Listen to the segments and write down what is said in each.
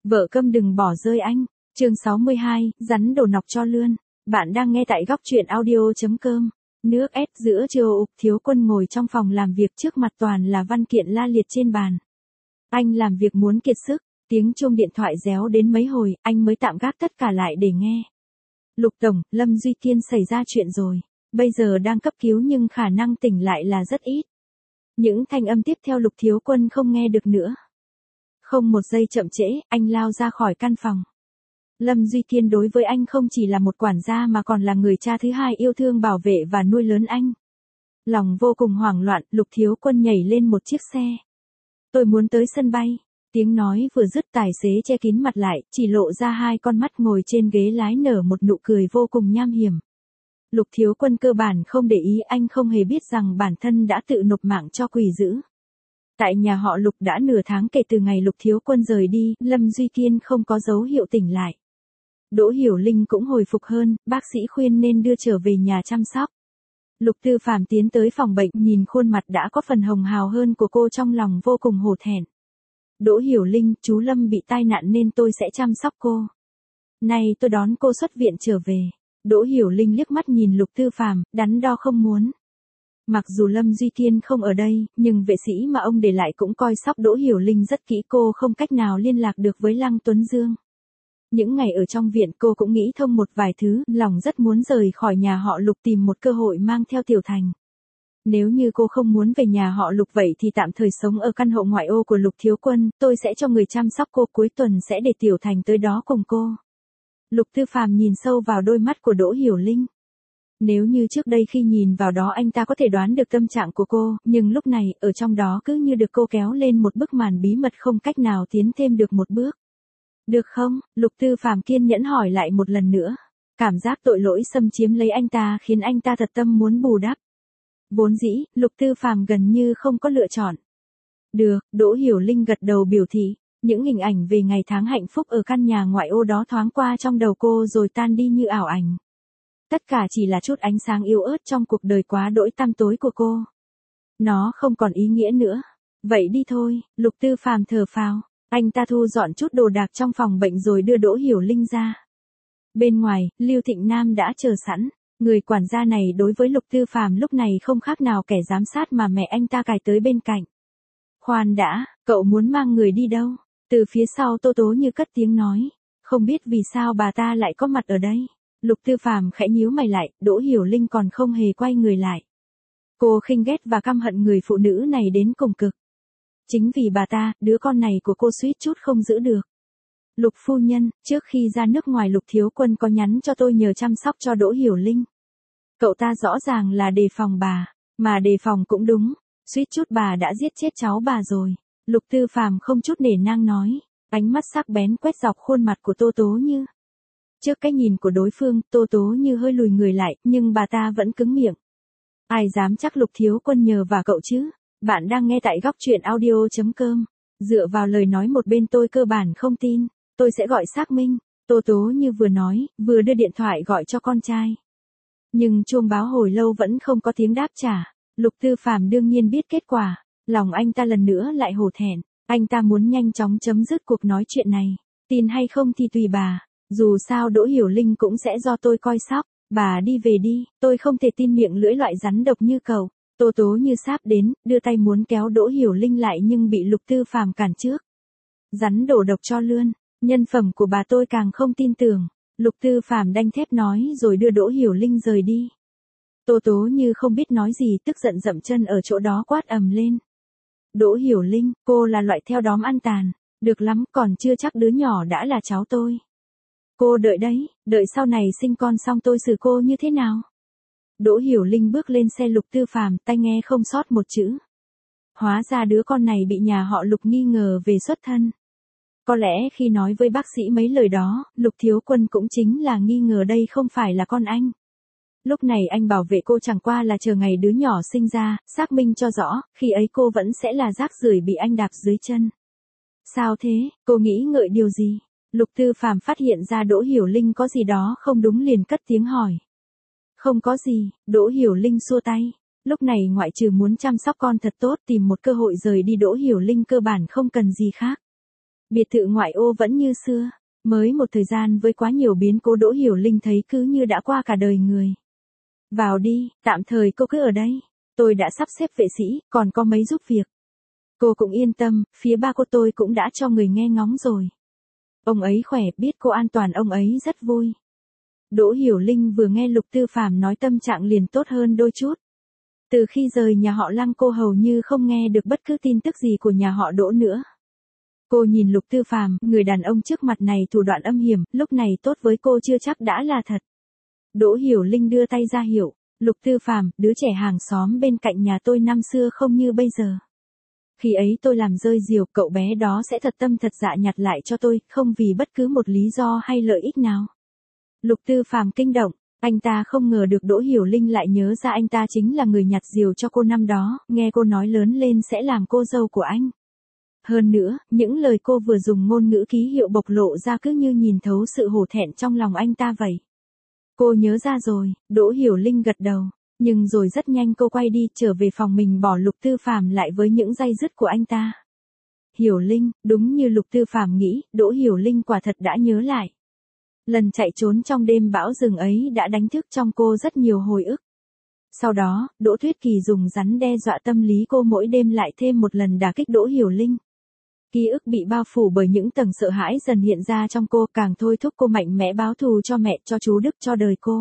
Vợ câm đừng bỏ rơi anh. Chương 62, rắn đổ nọc cho lươn. Bạn đang nghe tại góc truyện audio.com. Nước ép giữa trưa Ục Thiếu Quân ngồi trong phòng làm việc, trước mặt toàn là văn kiện la liệt trên bàn. Anh làm việc muốn kiệt sức, tiếng chuông điện thoại réo đến mấy hồi, anh mới tạm gác tất cả lại để nghe. Lục Tổng, Lâm Duy Kiên xảy ra chuyện rồi. Bây giờ đang cấp cứu nhưng khả năng tỉnh lại là rất ít. Những thanh âm tiếp theo Lục Thiếu Quân không nghe được nữa. Không một giây chậm trễ, anh lao ra khỏi căn phòng. Lâm Duy Kiên đối với anh không chỉ là một quản gia mà còn là người cha thứ hai yêu thương bảo vệ và nuôi lớn anh. Lòng vô cùng hoảng loạn, Lục Thiếu Quân nhảy lên một chiếc xe. Tôi muốn tới sân bay. Tiếng nói vừa dứt, tài xế che kín mặt lại, chỉ lộ ra hai con mắt ngồi trên ghế lái nở một nụ cười vô cùng nham hiểm. Lục Thiếu Quân cơ bản không để ý, anh không hề biết rằng bản thân đã tự nộp mạng cho quỷ dữ. Tại nhà họ Lục đã nửa tháng kể từ ngày Lục Thiếu Quân rời đi, Lâm Duy Kiên không có dấu hiệu tỉnh lại. Đỗ Hiểu Linh cũng hồi phục hơn, bác sĩ khuyên nên đưa trở về nhà chăm sóc. Lục Tư Phàm tiến tới phòng bệnh, nhìn khuôn mặt đã có phần hồng hào hơn của cô, trong lòng vô cùng hổ thẹn. Đỗ Hiểu Linh, chú Lâm bị tai nạn nên tôi sẽ chăm sóc cô. Nay tôi đón cô xuất viện trở về. Đỗ Hiểu Linh liếc mắt nhìn Lục Tư Phàm, đắn đo không muốn. Mặc dù Lâm Duy Kiên không ở đây, nhưng vệ sĩ mà ông để lại cũng coi sóc Đỗ Hiểu Linh rất kỹ, cô không cách nào liên lạc được với Lăng Tuấn Dương. Những ngày ở trong viện cô cũng nghĩ thông một vài thứ, lòng rất muốn rời khỏi nhà họ Lục, tìm một cơ hội mang theo Tiểu Thành. Nếu như cô không muốn về nhà họ Lục vậy thì tạm thời sống ở căn hộ ngoại ô của Lục Thiếu Quân, tôi sẽ cho người chăm sóc cô, cuối tuần sẽ để Tiểu Thành tới đó cùng cô. Lục Tư Phàm nhìn sâu vào đôi mắt của Đỗ Hiểu Linh. Nếu như trước đây khi nhìn vào đó anh ta có thể đoán được tâm trạng của cô, nhưng lúc này, ở trong đó cứ như được cô kéo lên một bức màn bí mật, không cách nào tiến thêm được một bước. Được không? Lục Tư Phàm kiên nhẫn hỏi lại một lần nữa. Cảm giác tội lỗi xâm chiếm lấy anh ta khiến anh ta thật tâm muốn bù đắp. Vốn dĩ, Lục Tư Phàm gần như không có lựa chọn. Được, Đỗ Hiểu Linh gật đầu biểu thị. Những hình ảnh về ngày tháng hạnh phúc ở căn nhà ngoại ô đó thoáng qua trong đầu cô rồi tan đi như ảo ảnh. Tất cả chỉ là chút ánh sáng yếu ớt trong cuộc đời quá đỗi tăm tối của cô. Nó không còn ý nghĩa nữa. Vậy đi thôi, Lục Tư Phàm thở phào. Anh ta thu dọn chút đồ đạc trong phòng bệnh rồi đưa Đỗ Hiểu Linh ra. Bên ngoài, Lưu Thịnh Nam đã chờ sẵn. Người quản gia này đối với Lục Tư Phàm lúc này không khác nào kẻ giám sát mà mẹ anh ta cài tới bên cạnh. Khoan đã, cậu muốn mang người đi đâu? Từ phía sau Tô Tố Như cất tiếng nói. Không biết vì sao bà ta lại có mặt ở đây. Lục Tư Phàm khẽ nhíu mày lại, Đỗ Hiểu Linh còn không hề quay người lại. Cô khinh ghét và căm hận người phụ nữ này đến cùng cực. Chính vì bà ta, đứa con này của cô suýt chút không giữ được. Lục phu nhân, trước khi ra nước ngoài Lục Thiếu Quân có nhắn cho tôi nhờ chăm sóc cho Đỗ Hiểu Linh. Cậu ta rõ ràng là đề phòng bà, mà đề phòng cũng đúng, suýt chút bà đã giết chết cháu bà rồi. Lục Tư Phàm không chút nể nang nói, ánh mắt sắc bén quét dọc khuôn mặt của Tô Tố Như. Trước cái nhìn của đối phương, Tô Tố Như hơi lùi người lại, nhưng bà ta vẫn cứng miệng. Ai dám chắc Lục Thiếu Quân nhờ vào cậu chứ? Bạn đang nghe tại góc truyện audio.com. Dựa vào lời nói một bên tôi cơ bản không tin. Tôi sẽ gọi xác minh. Tô Tố Như vừa nói, vừa đưa điện thoại gọi cho con trai. Nhưng chuông báo hồi lâu vẫn không có tiếng đáp trả. Lục Tư Phàm đương nhiên biết kết quả. Lòng anh ta lần nữa lại hổ thẹn. Anh ta muốn nhanh chóng chấm dứt cuộc nói chuyện này. Tin hay không thì tùy bà. Dù sao Đỗ Hiểu Linh cũng sẽ do tôi coi sóc. Bà đi về đi, tôi không thể tin miệng lưỡi loại rắn độc như cậu. Tô Tố Như sáp đến, đưa tay muốn kéo Đỗ Hiểu Linh lại nhưng bị Lục Tư Phàm cản trước. Rắn đổ độc cho lươn, nhân phẩm của bà tôi càng không tin tưởng. Lục Tư Phàm đanh thép nói rồi đưa Đỗ Hiểu Linh rời đi. Tô Tố Như không biết nói gì, tức giận dậm chân ở chỗ đó quát ầm lên. Đỗ Hiểu Linh, cô là loại theo đóm ăn tàn. Được lắm, còn chưa chắc đứa nhỏ đã là cháu tôi. Cô đợi đấy, đợi sau này sinh con xong tôi xử cô như thế nào? Đỗ Hiểu Linh bước lên xe Lục Tư Phàm, tai nghe không sót một chữ. Hóa ra đứa con này bị nhà họ Lục nghi ngờ về xuất thân. Có lẽ khi nói với bác sĩ mấy lời đó, Lục Thiếu Quân cũng chính là nghi ngờ đây không phải là con anh. Lúc này anh bảo vệ cô chẳng qua là chờ ngày đứa nhỏ sinh ra, xác minh cho rõ, khi ấy cô vẫn sẽ là rác rưởi bị anh đạp dưới chân. Sao thế, cô nghĩ ngợi điều gì? Lục Tư Phàm phát hiện ra Đỗ Hiểu Linh có gì đó không đúng liền cất tiếng hỏi. Không có gì, Đỗ Hiểu Linh xua tay. Lúc này ngoại trừ muốn chăm sóc con thật tốt, tìm một cơ hội rời đi, Đỗ Hiểu Linh cơ bản không cần gì khác. Biệt thự ngoại ô vẫn như xưa, mới một thời gian với quá nhiều biến cố Đỗ Hiểu Linh thấy cứ như đã qua cả đời người. Vào đi, tạm thời cô cứ ở đây. Tôi đã sắp xếp vệ sĩ, còn có mấy giúp việc. Cô cũng yên tâm, phía ba cô tôi cũng đã cho người nghe ngóng rồi. Ông ấy khỏe, biết cô an toàn ông ấy rất vui. Đỗ Hiểu Linh vừa nghe Lục Tư Phàm nói tâm trạng liền tốt hơn đôi chút. Từ khi rời nhà họ Lăng cô hầu như không nghe được bất cứ tin tức gì của nhà họ Đỗ nữa. Cô nhìn Lục Tư Phàm, người đàn ông trước mặt này thủ đoạn âm hiểm, lúc này tốt với cô chưa chắc đã là thật. Đỗ Hiểu Linh đưa tay ra hiệu, Lục Tư Phàm, đứa trẻ hàng xóm bên cạnh nhà tôi năm xưa không như bây giờ. Khi ấy tôi làm rơi diều, cậu bé đó sẽ thật tâm thật dạ nhặt lại cho tôi, không vì bất cứ một lý do hay lợi ích nào. Lục Tư Phàm kinh động, anh ta không ngờ được Đỗ Hiểu Linh lại nhớ ra anh ta chính là người nhặt diều cho cô năm đó, nghe cô nói lớn lên sẽ làm cô dâu của anh. Hơn nữa, những lời cô vừa dùng ngôn ngữ ký hiệu bộc lộ ra cứ như nhìn thấu sự hổ thẹn trong lòng anh ta vậy. Cô nhớ ra rồi, Đỗ Hiểu Linh gật đầu, nhưng rồi rất nhanh cô quay đi trở về phòng mình bỏ Lục Tư Phàm lại với những day dứt của anh ta. Hiểu Linh, đúng như Lục Tư Phàm nghĩ, Đỗ Hiểu Linh quả thật đã nhớ lại. Lần chạy trốn trong đêm bão rừng ấy đã đánh thức trong cô rất nhiều hồi ức. Sau đó, Đỗ Tuyết Kỳ dùng rắn đe dọa tâm lý cô mỗi đêm lại thêm một lần đả kích Đỗ Hiểu Linh. Ký ức bị bao phủ bởi những tầng sợ hãi dần hiện ra trong cô, càng thôi thúc cô mạnh mẽ báo thù cho mẹ, cho chú Đức, cho đời cô.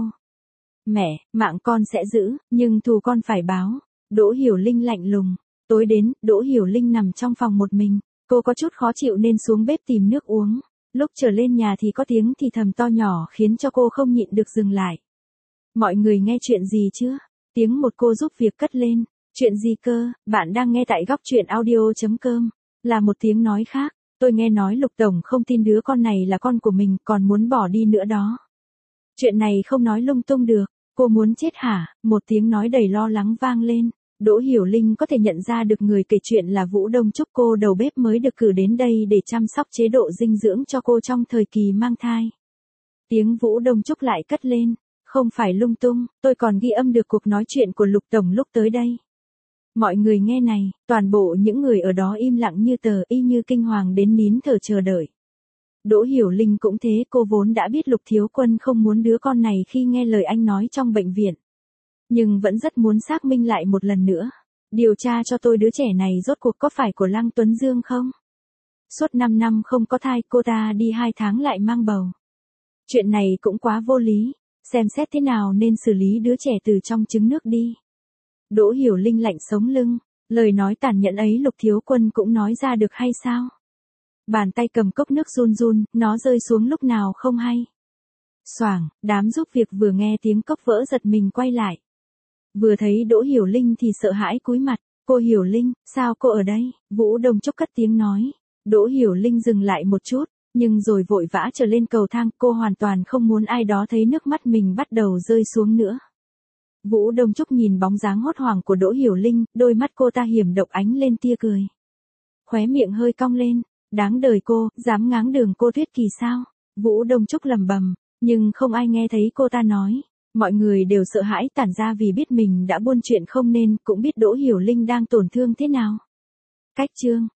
Mẹ, mạng con sẽ giữ, nhưng thù con phải báo. Đỗ Hiểu Linh lạnh lùng. Tối đến, Đỗ Hiểu Linh nằm trong phòng một mình. Cô có chút khó chịu nên xuống bếp tìm nước uống. Lúc trở lên nhà thì có tiếng thì thầm to nhỏ khiến cho cô không nhịn được dừng lại. Mọi người nghe chuyện gì chưa? Tiếng một cô giúp việc cất lên. Chuyện gì cơ? Bạn đang nghe tại góc truyện audio.com. Là một tiếng nói khác. Tôi nghe nói Lục Tổng không tin đứa con này là con của mình, còn muốn bỏ đi nữa đó. Chuyện này không nói lung tung được. Cô muốn chết hả? Một tiếng nói đầy lo lắng vang lên. Đỗ Hiểu Linh có thể nhận ra được người kể chuyện là Vũ Đông Trúc, cô đầu bếp mới được cử đến đây để chăm sóc chế độ dinh dưỡng cho cô trong thời kỳ mang thai. Tiếng Vũ Đông Trúc lại cất lên. Không phải lung tung, tôi còn ghi âm được cuộc nói chuyện của Lục Tổng lúc tới đây. Mọi người nghe này, toàn bộ những người ở đó im lặng như tờ, y như kinh hoàng đến nín thở chờ đợi. Đỗ Hiểu Linh cũng thế, cô vốn đã biết Lục Thiếu Quân không muốn đứa con này khi nghe lời anh nói trong bệnh viện. Nhưng vẫn rất muốn xác minh lại một lần nữa. Điều tra cho tôi đứa trẻ này rốt cuộc có phải của Lăng Tuấn Dương không? Suốt 5 năm không có thai, cô ta đi 2 tháng lại mang bầu. Chuyện này cũng quá vô lý, xem xét thế nào nên xử lý đứa trẻ từ trong trứng nước đi. Đỗ Hiểu Linh lạnh sống lưng, lời nói tàn nhẫn ấy Lục Thiếu Quân cũng nói ra được hay sao? Bàn tay cầm cốc nước run run, nó rơi xuống lúc nào không hay. Xoảng, đám giúp việc vừa nghe tiếng cốc vỡ giật mình quay lại. Vừa thấy Đỗ Hiểu Linh thì sợ hãi cúi mặt, cô Hiểu Linh, sao cô ở đây? Vũ Đông Trúc cất tiếng nói. Đỗ Hiểu Linh dừng lại một chút, nhưng rồi vội vã trở lên cầu thang, cô hoàn toàn không muốn ai đó thấy nước mắt mình bắt đầu rơi xuống nữa. Vũ Đông Trúc nhìn bóng dáng hốt hoảng của Đỗ Hiểu Linh, đôi mắt cô ta hiểm độc ánh lên tia cười. Khóe miệng hơi cong lên, đáng đời cô, dám ngáng đường cô Tuyết Kỳ sao? Vũ Đông Trúc lẩm bẩm, nhưng không ai nghe thấy cô ta nói. Mọi người đều sợ hãi tản ra vì biết mình đã buôn chuyện không nên, cũng biết Đỗ Hiểu Linh đang tổn thương thế nào. Cách chương